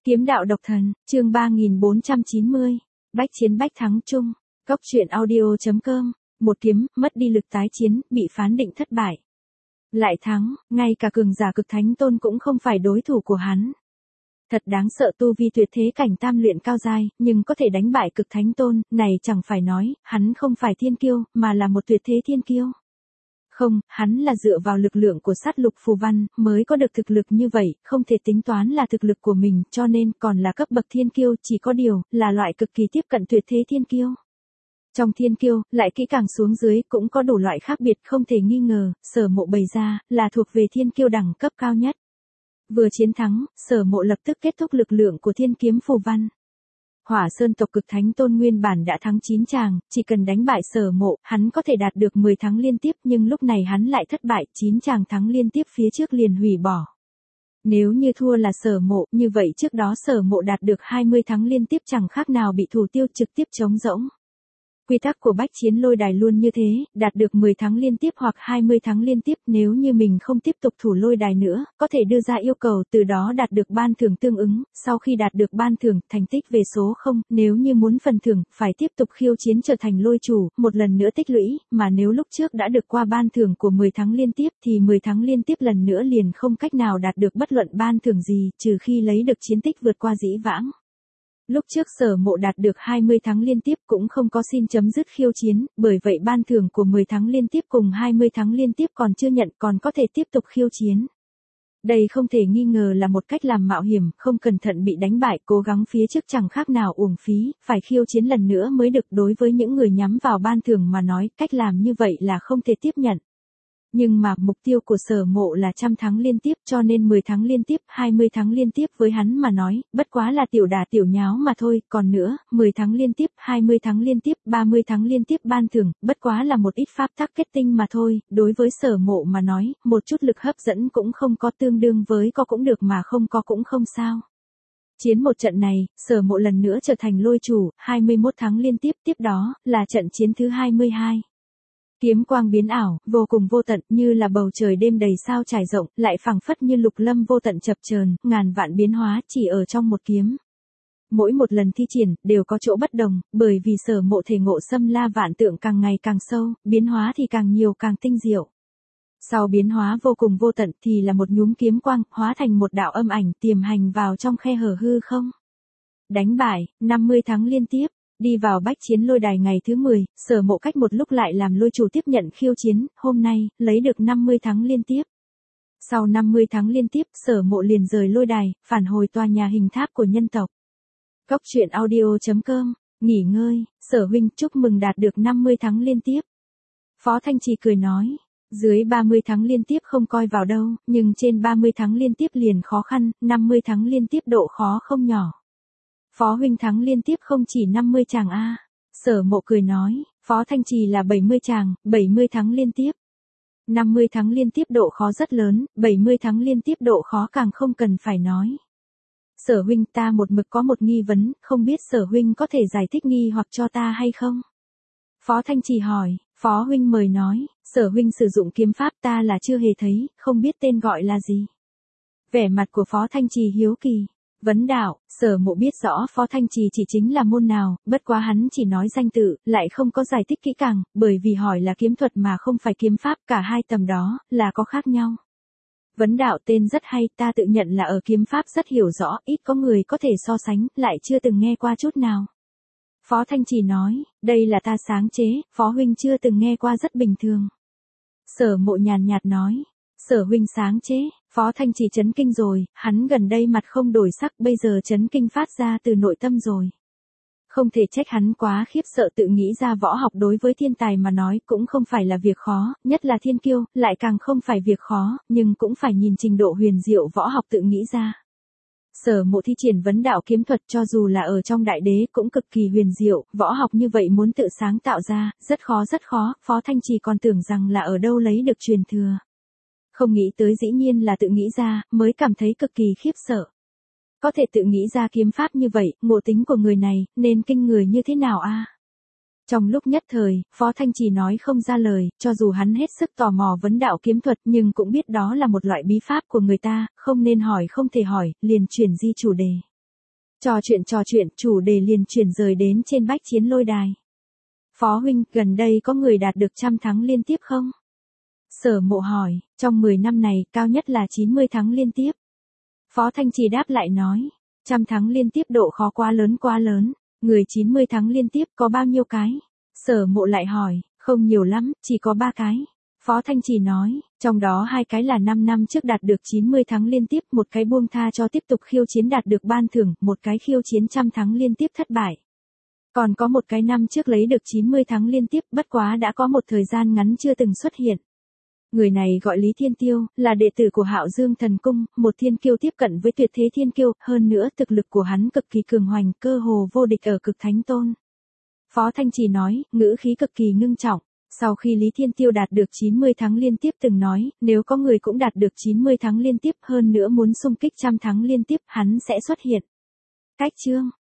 Kiếm đạo độc thần, chương 3490, bách chiến bách thắng chung, Cốc truyện audio.com, một kiếm, mất đi lực tái chiến, bị phán định thất bại. Lại thắng, ngay cả cường giả cực thánh tôn cũng không phải đối thủ của hắn. Thật đáng sợ, tu vi tuyệt thế cảnh tam luyện cao giai, nhưng có thể đánh bại cực thánh tôn, này chẳng phải nói, hắn không phải thiên kiêu, mà là một tuyệt thế thiên kiêu. Không, hắn là dựa vào lực lượng của sát lục phù văn, mới có được thực lực như vậy, không thể tính toán là thực lực của mình, cho nên còn là cấp bậc thiên kiêu, chỉ có điều, là loại cực kỳ tiếp cận tuyệt thế thiên kiêu. Trong thiên kiêu, lại kỹ càng xuống dưới, cũng có đủ loại khác biệt không thể nghi ngờ, Sở Mộ bày ra, là thuộc về thiên kiêu đẳng cấp cao nhất. Vừa chiến thắng, Sở Mộ lập tức kết thúc lực lượng của thiên kiếm phù văn. Hỏa Sơn tộc cực thánh tôn nguyên bản đã thắng 9 tràng, chỉ cần đánh bại Sở Mộ, hắn có thể đạt được 10 thắng liên tiếp, nhưng lúc này hắn lại thất bại, 9 tràng thắng liên tiếp phía trước liền hủy bỏ. Nếu như thua là Sở Mộ, như vậy trước đó Sở Mộ đạt được 20 thắng liên tiếp chẳng khác nào bị thủ tiêu trực tiếp trống rỗng. Quy tắc của bách chiến lôi đài luôn như thế, đạt được 10 thắng liên tiếp hoặc 20 thắng liên tiếp, nếu như mình không tiếp tục thủ lôi đài nữa, có thể đưa ra yêu cầu, từ đó đạt được ban thưởng tương ứng, sau khi đạt được ban thưởng, thành tích về số 0, nếu như muốn phần thưởng, phải tiếp tục khiêu chiến trở thành lôi chủ, một lần nữa tích lũy, mà nếu lúc trước đã được qua ban thưởng của 10 thắng liên tiếp thì 10 thắng liên tiếp lần nữa liền không cách nào đạt được bất luận ban thưởng gì, trừ khi lấy được chiến tích vượt qua dĩ vãng. Lúc trước Sở Mộ đạt được 20 thắng liên tiếp cũng không có xin chấm dứt khiêu chiến, bởi vậy ban thưởng của 10 thắng liên tiếp cùng 20 thắng liên tiếp còn chưa nhận, còn có thể tiếp tục khiêu chiến. Đây không thể nghi ngờ là một cách làm mạo hiểm, không cẩn thận bị đánh bại, cố gắng phía trước chẳng khác nào uổng phí, phải khiêu chiến lần nữa mới được. Đối với những người nhắm vào ban thưởng mà nói, cách làm như vậy là không thể tiếp nhận. Nhưng mà mục tiêu của Sở Mộ là 100 thắng liên tiếp, cho nên 10 thắng liên tiếp, 20 thắng liên tiếp với hắn mà nói, bất quá là tiểu đà tiểu nháo mà thôi, còn nữa, 10 thắng liên tiếp, 20 thắng liên tiếp, 30 thắng liên tiếp ban thưởng, bất quá là một ít pháp tắc kết tinh mà thôi, đối với Sở Mộ mà nói, một chút lực hấp dẫn cũng không có, tương đương với có cũng được mà không có cũng không sao. Chiến một trận này, Sở Mộ lần nữa trở thành lôi chủ, 21 thắng liên tiếp, tiếp đó, là trận chiến thứ 22. Kiếm quang biến ảo, vô cùng vô tận, như là bầu trời đêm đầy sao trải rộng, lại phảng phất như lục lâm vô tận chập chờn, ngàn vạn biến hóa chỉ ở trong một kiếm. Mỗi một lần thi triển, đều có chỗ bất đồng, bởi vì Sở Mộ thể ngộ xâm la vạn tượng càng ngày càng sâu, biến hóa thì càng nhiều càng tinh diệu. Sau biến hóa vô cùng vô tận thì là một nhúm kiếm quang, hóa thành một đạo âm ảnh tiềm hành vào trong khe hở hư không. Đánh bại, 50 thắng liên tiếp. Đi vào bách chiến lôi đài ngày thứ 10, Sở Mộ cách một lúc lại làm lôi chủ tiếp nhận khiêu chiến, hôm nay, lấy được 50 thắng liên tiếp. Sau 50 thắng liên tiếp, Sở Mộ liền rời lôi đài, phản hồi tòa nhà hình tháp của nhân tộc. Cốc truyện audio.com, nghỉ ngơi, Sở huynh chúc mừng đạt được 50 thắng liên tiếp. Phó Thanh Trì cười nói, dưới 30 thắng liên tiếp không coi vào đâu, nhưng trên 30 thắng liên tiếp liền khó khăn, 50 thắng liên tiếp độ khó không nhỏ. Phó huynh thắng liên tiếp không chỉ 50 tràng a. Sở Mộ cười nói, Phó Thanh Trì là 70 tràng, 70 thắng liên tiếp. 50 thắng liên tiếp độ khó rất lớn, 70 thắng liên tiếp độ khó càng không cần phải nói. Sở huynh, ta một mực có một nghi vấn, không biết Sở huynh có thể giải thích nghi hoặc cho ta hay không? Phó Thanh Trì hỏi, Phó huynh mời nói, Sở huynh sử dụng kiếm pháp ta là chưa hề thấy, không biết tên gọi là gì. Vẻ mặt của Phó Thanh Trì hiếu kỳ. Vấn đạo, Sở Mộ biết rõ Phó Thanh Trì chỉ chính là môn nào, bất quá hắn chỉ nói danh tự, lại không có giải thích kỹ càng, bởi vì hỏi là kiếm thuật mà không phải kiếm pháp, cả hai tầm đó, là có khác nhau. Vấn đạo tên rất hay, ta tự nhận là ở kiếm pháp rất hiểu rõ, ít có người có thể so sánh, lại chưa từng nghe qua chút nào. Phó Thanh Trì nói, đây là ta sáng chế, Phó huynh chưa từng nghe qua rất bình thường. Sở Mộ nhàn nhạt nói, Sở huynh sáng chế. Phó Thanh Trì chấn kinh rồi, hắn gần đây mặt không đổi sắc, bây giờ chấn kinh phát ra từ nội tâm rồi. Không thể trách hắn quá khiếp sợ, tự nghĩ ra võ học đối với thiên tài mà nói cũng không phải là việc khó, nhất là thiên kiêu, lại càng không phải việc khó, nhưng cũng phải nhìn trình độ huyền diệu võ học tự nghĩ ra. Sở Mộ thi triển vấn đạo kiếm thuật cho dù là ở trong đại đế cũng cực kỳ huyền diệu, võ học như vậy muốn tự sáng tạo ra, rất khó, Phó Thanh Trì còn tưởng rằng là ở đâu lấy được truyền thừa. Không nghĩ tới dĩ nhiên là tự nghĩ ra, mới cảm thấy cực kỳ khiếp sợ. Có thể tự nghĩ ra kiếm pháp như vậy, ngộ tính của người này, nên kinh người như thế nào a? Trong lúc nhất thời, Phó Thanh Trì nói không ra lời, cho dù hắn hết sức tò mò vấn đạo kiếm thuật nhưng cũng biết đó là một loại bí pháp của người ta, không nên hỏi không thể hỏi, liền chuyển di chủ đề. Trò chuyện, chủ đề liền chuyển rời đến trên bách chiến lôi đài. Phó huynh, gần đây có người đạt được 100 thắng liên tiếp không? Sở Mộ hỏi, trong 10 năm này, cao nhất là 90 thắng liên tiếp. Phó Thanh Trì đáp lại nói, 100 thắng liên tiếp độ khó quá lớn, người 90 thắng liên tiếp có bao nhiêu cái? Sở Mộ lại hỏi, không nhiều lắm, chỉ có 3 cái. Phó Thanh Trì nói, trong đó 2 cái là 5 năm trước đạt được 90 thắng liên tiếp, một cái buông tha cho tiếp tục khiêu chiến đạt được ban thưởng, một cái khiêu chiến 100 thắng liên tiếp thất bại. Còn có một cái năm trước lấy được 90 thắng liên tiếp, bất quá đã có một thời gian ngắn chưa từng xuất hiện. Người này gọi Lý Thiên Tiêu, là đệ tử của Hạo Dương Thần Cung, một thiên kiêu tiếp cận với tuyệt thế thiên kiêu, hơn nữa thực lực của hắn cực kỳ cường hoành, cơ hồ vô địch ở Cực Thánh Tôn. Phó Thanh Trì nói, ngữ khí cực kỳ ngưng trọng. Sau khi Lý Thiên Tiêu đạt được 90 thắng liên tiếp từng nói, nếu có người cũng đạt được 90 thắng liên tiếp hơn nữa muốn xung kích 100 thắng liên tiếp, hắn sẽ xuất hiện. Cách chương